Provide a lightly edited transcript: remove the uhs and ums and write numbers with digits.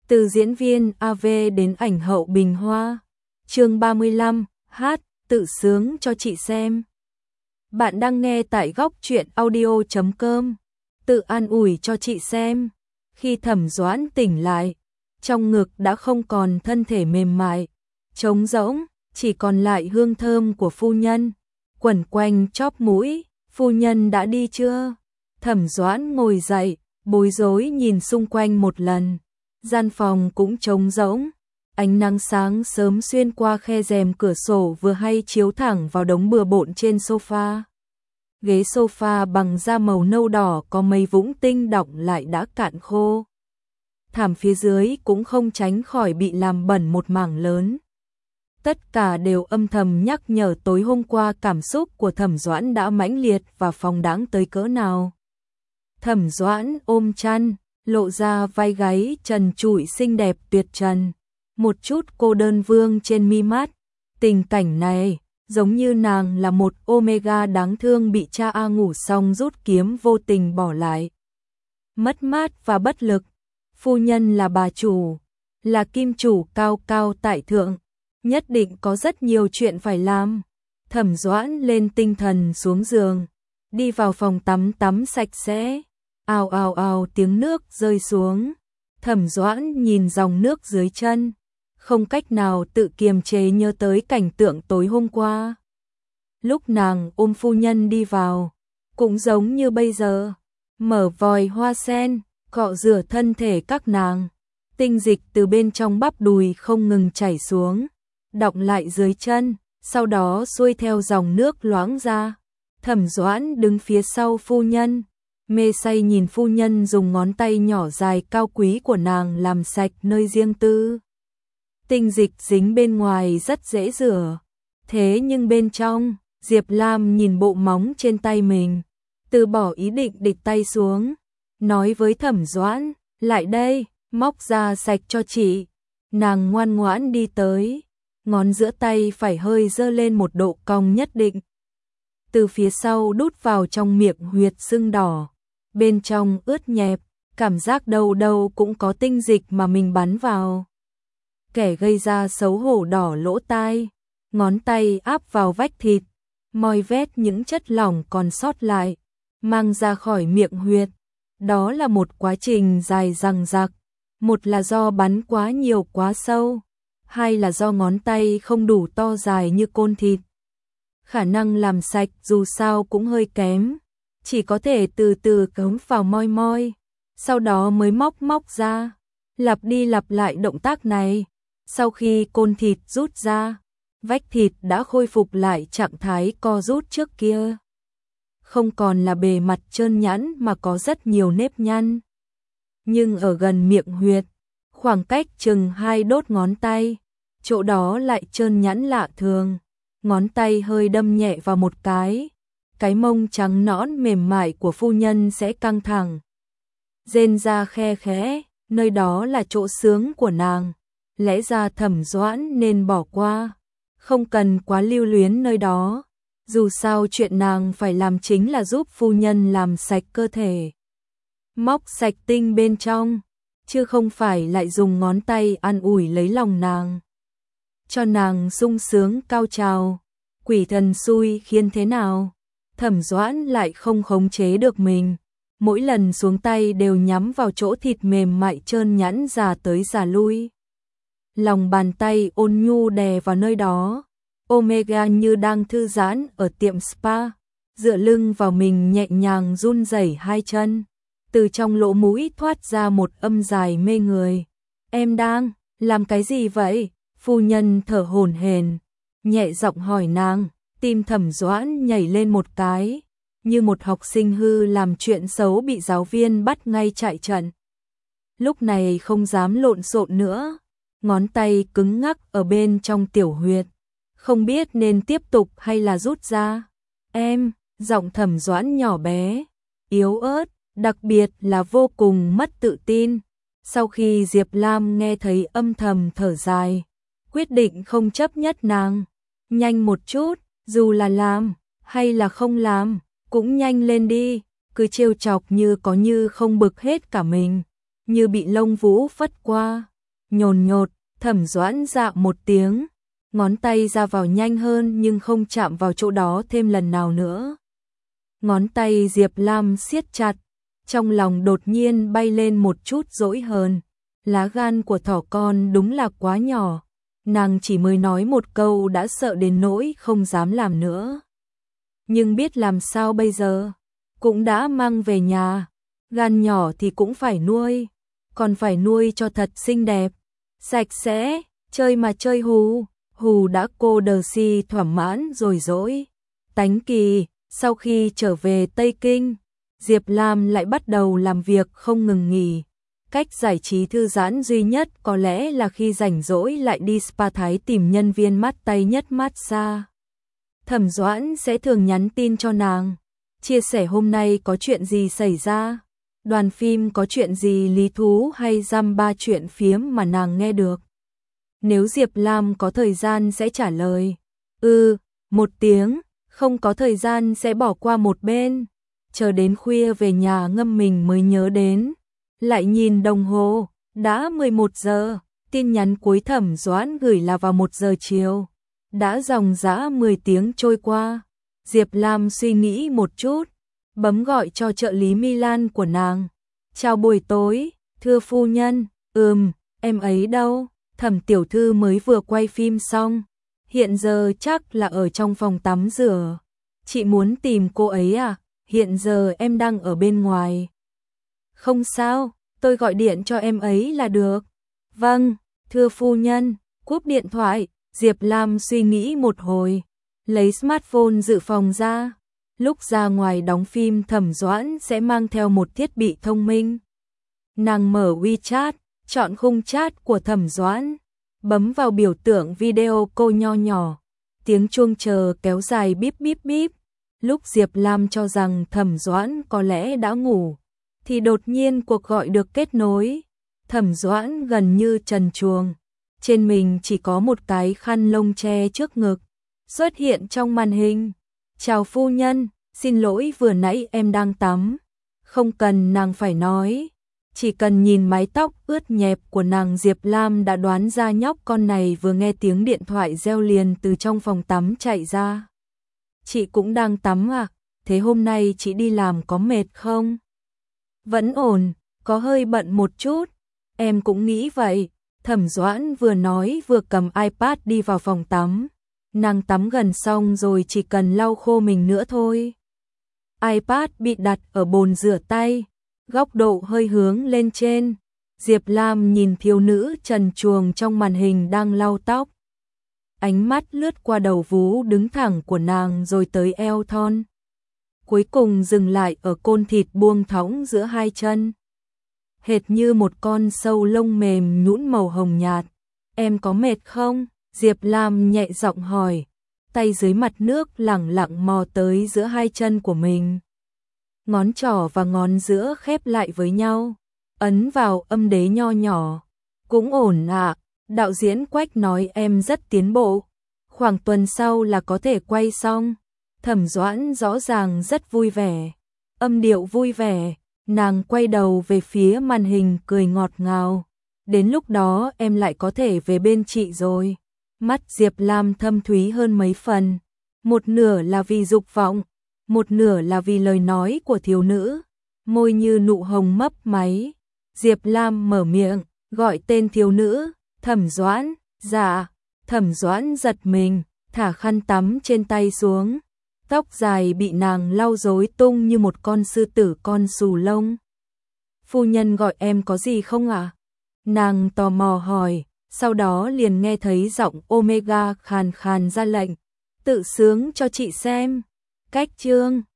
Từ diễn viên AV đến ảnh hậu bình hoa. Chương 35, hát, tự sướng cho chị xem. Bạn đang nghe tại góc truyện audio.com. Tự an ủi cho chị xem. Khi Thẩm Doãn tỉnh lại, trong ngực đã không còn thân thể mềm mại, trống rỗng, chỉ còn lại hương thơm của phu nhân quẩn quanh chóp mũi. Phu nhân đã đi chưa? Thẩm Doãn ngồi dậy, bối rối nhìn xung quanh một lần. Gian phòng cũng trống rỗng, ánh nắng sáng sớm xuyên qua khe rèm cửa sổ vừa hay chiếu thẳng vào đống bừa bộn trên sofa. Ghế sofa bằng da màu nâu đỏ có mấy vũng tinh đọng lại đã cạn khô. Thảm phía dưới cũng không tránh khỏi bị làm bẩn một mảng lớn. Tất cả đều âm thầm nhắc nhở tối hôm qua cảm xúc của Thẩm Doãn đã mãnh liệt và phóng đãng tới cỡ nào. Thẩm Doãn ôm chăn, lộ ra vai gáy trần trụi xinh đẹp tuyệt trần, một chút cô đơn vương trên mi mắt. Tình cảnh này giống như nàng là một Omega đáng thương bị cha A ngủ xong rút kiếm vô tình bỏ lại. Mất mát và bất lực. Phu nhân là bà chủ, là kim chủ cao cao tại thượng, nhất định có rất nhiều chuyện phải làm. Thẩm Doãn lên tinh thần xuống giường, đi vào phòng tắm sạch sẽ. Ào ào ào tiếng nước rơi xuống. Thẩm Doãn nhìn dòng nước dưới chân, không cách nào tự kiềm chế nhớ tới cảnh tượng tối hôm qua. Lúc nàng ôm phu nhân đi vào, cũng giống như bây giờ, mở vòi hoa sen, cọ rửa thân thể các nàng. Tinh dịch từ bên trong bắp đùi không ngừng chảy xuống, đọng lại dưới chân, sau đó xuôi theo dòng nước loãng ra. Thẩm Doãn đứng phía sau phu nhân, mê say nhìn phu nhân dùng ngón tay nhỏ dài cao quý của nàng làm sạch nơi riêng tư. Tinh dịch dính bên ngoài rất dễ rửa, thế nhưng bên trong, Diệp Lam nhìn bộ móng trên tay mình, từ bỏ ý định địch tay xuống, nói với Thẩm Doãn, lại đây, móc ra sạch cho chị. Nàng ngoan ngoãn đi tới, ngón giữa tay phải hơi giơ lên một độ cong nhất định. Từ phía sau đút vào trong miệng huyệt sưng đỏ, bên trong ướt nhẹp, cảm giác đâu đâu cũng có tinh dịch mà mình bắn vào. Kẻ gây ra xấu hổ đỏ lỗ tai, ngón tay áp vào vách thịt, moi vét những chất lỏng còn sót lại, mang ra khỏi miệng huyệt. Đó là một quá trình dài dằng dặc, một là do bắn quá nhiều quá sâu, hai là do ngón tay không đủ to dài như côn thịt. Khả năng làm sạch dù sao cũng hơi kém, chỉ có thể từ từ cấm vào moi moi, sau đó mới móc ra, lặp đi lặp lại động tác này. Sau khi côn thịt rút ra, vách thịt đã khôi phục lại trạng thái co rút trước kia. Không còn là bề mặt trơn nhẵn mà có rất nhiều nếp nhăn. Nhưng ở gần miệng huyệt, khoảng cách chừng 2 đốt ngón tay, chỗ đó lại trơn nhẵn lạ thường. Ngón tay hơi đâm nhẹ vào một cái mông trắng nõn mềm mại của phu nhân sẽ căng thẳng. Rên ra khe khẽ, nơi đó là chỗ sướng của nàng. Lẽ ra Thẩm Doãn nên bỏ qua, không cần quá lưu luyến nơi đó. Dù sao chuyện nàng phải làm chính là giúp phu nhân làm sạch cơ thể, móc sạch tinh bên trong, chứ không phải lại dùng ngón tay an ủi lấy lòng nàng, cho nàng sung sướng cao trào. Quỷ thần xui khiến thế nào, Thẩm Doãn lại không khống chế được mình. Mỗi lần xuống tay đều nhắm vào chỗ thịt mềm mại trơn nhẵn già tới già lui. Lòng bàn tay ôn nhu đè vào nơi đó, Omega như đang thư giãn ở tiệm spa, dựa lưng vào mình nhẹ nhàng run rẩy hai chân. Từ trong lỗ mũi thoát ra một âm dài mê người. Em đang làm cái gì vậy? Phu nhân thở hổn hển, nhẹ giọng hỏi nàng. Tim Thẩm Doãn nhảy lên một cái, như một học sinh hư làm chuyện xấu bị giáo viên bắt ngay chạy trận. Lúc này không dám lộn xộn nữa, ngón tay cứng ngắc ở bên trong tiểu huyệt, không biết nên tiếp tục hay là rút ra. Em, giọng Thẩm Doãn nhỏ bé, yếu ớt, đặc biệt là vô cùng mất tự tin. Sau khi Diệp Lam nghe thấy âm thầm thở dài, quyết định không chấp nhất nàng. Nhanh một chút, dù là làm hay là không làm, cũng nhanh lên đi. Cứ trêu chọc như có như không bực hết cả mình, như bị lông vũ phất qua. Nhồn nhột, Thẩm Doãn dạ một tiếng, ngón tay ra vào nhanh hơn nhưng không chạm vào chỗ đó thêm lần nào nữa. Ngón tay Diệp Lam siết chặt, trong lòng đột nhiên bay lên một chút dỗi hờn. Lá gan của thỏ con đúng là quá nhỏ, nàng chỉ mới nói một câu đã sợ đến nỗi không dám làm nữa. Nhưng biết làm sao bây giờ, cũng đã mang về nhà, gan nhỏ thì cũng phải nuôi, còn phải nuôi cho thật xinh đẹp, sạch sẽ, chơi mà chơi hù đã cô đờ si thỏa mãn rồi dỗi. Tánh kỳ, sau khi trở về Tây Kinh, Diệp Lam lại bắt đầu làm việc không ngừng nghỉ. Cách giải trí thư giãn duy nhất có lẽ là khi rảnh rỗi lại đi spa Thái tìm nhân viên mát tay nhất massage. Thẩm Doãn sẽ thường nhắn tin cho nàng, chia sẻ hôm nay có chuyện gì xảy ra, đoàn phim có chuyện gì lý thú hay dăm ba chuyện phiếm mà nàng nghe được. Nếu Diệp Lam có thời gian sẽ trả lời, một tiếng, không có thời gian sẽ bỏ qua một bên, chờ đến khuya về nhà ngâm mình mới nhớ đến. Lại nhìn đồng hồ, đã 11 giờ, tin nhắn cuối Thẩm Doãn gửi là vào 1 giờ chiều. Đã dòng dã 10 tiếng trôi qua, Diệp Lam suy nghĩ một chút, bấm gọi cho trợ lý Milan của nàng. Chào buổi tối, thưa phu nhân, em ấy đâu? Thẩm tiểu thư mới vừa quay phim xong, hiện giờ chắc là ở trong phòng tắm rửa. Chị muốn tìm cô ấy à? Hiện giờ em đang ở bên ngoài. Không sao, tôi gọi điện cho em ấy là được. Vâng, thưa phu nhân, cúp điện thoại, Diệp Lam suy nghĩ một hồi, lấy smartphone dự phòng ra. Lúc ra ngoài đóng phim Thẩm Doãn sẽ mang theo một thiết bị thông minh. Nàng mở WeChat, chọn khung chat của Thẩm Doãn, bấm vào biểu tượng video cô nho nhỏ. Tiếng chuông chờ kéo dài bíp bíp bíp. Lúc Diệp Lam cho rằng Thẩm Doãn có lẽ đã ngủ, thì đột nhiên cuộc gọi được kết nối. Thẩm Doãn gần như trần truồng, trên mình chỉ có một cái khăn lông che trước ngực, xuất hiện trong màn hình. Chào phu nhân, xin lỗi vừa nãy em đang tắm. Không cần nàng phải nói, chỉ cần nhìn mái tóc ướt nhẹp của nàng Diệp Lam đã đoán ra nhóc con này vừa nghe tiếng điện thoại reo liền từ trong phòng tắm chạy ra. Chị cũng đang tắm à? Thế hôm nay chị đi làm có mệt không? Vẫn ổn, có hơi bận một chút. Em cũng nghĩ vậy. Thẩm Doãn vừa nói vừa cầm iPad đi vào phòng tắm. Nàng tắm gần xong rồi chỉ cần lau khô mình nữa thôi. iPad bị đặt ở bồn rửa tay, góc độ hơi hướng lên trên. Diệp Lam nhìn thiếu nữ trần truồng trong màn hình đang lau tóc. Ánh mắt lướt qua đầu vú đứng thẳng của nàng rồi tới eo thon. Cuối cùng dừng lại ở côn thịt buông thõng giữa hai chân. Hệt như một con sâu lông mềm nhũn màu hồng nhạt. Em có mệt không? Diệp Lam nhẹ giọng hỏi. Tay dưới mặt nước lẳng lặng mò tới giữa hai chân của mình. Ngón trỏ và ngón giữa khép lại với nhau, ấn vào âm đế nho nhỏ. Cũng ổn ạ. Đạo diễn Quách nói em rất tiến bộ. Khoảng tuần sau là có thể quay xong. Thẩm Doãn rõ ràng rất vui vẻ. Âm điệu vui vẻ, nàng quay đầu về phía màn hình cười ngọt ngào. Đến lúc đó em lại có thể về bên chị rồi. Mắt Diệp Lam thâm thúy hơn mấy phần. Một nửa là vì dục vọng, một nửa là vì lời nói của thiếu nữ. Môi như nụ hồng mấp máy. Diệp Lam mở miệng, gọi tên thiếu nữ. Thẩm Doãn, dạ. Thẩm Doãn giật mình, thả khăn tắm trên tay xuống. Tóc dài bị nàng lau rối tung như một con sư tử con xù lông. Phu nhân gọi em có gì không ạ? Nàng tò mò hỏi, sau đó liền nghe thấy giọng Omega khàn khàn ra lệnh. Tự sướng cho chị xem. Cách chương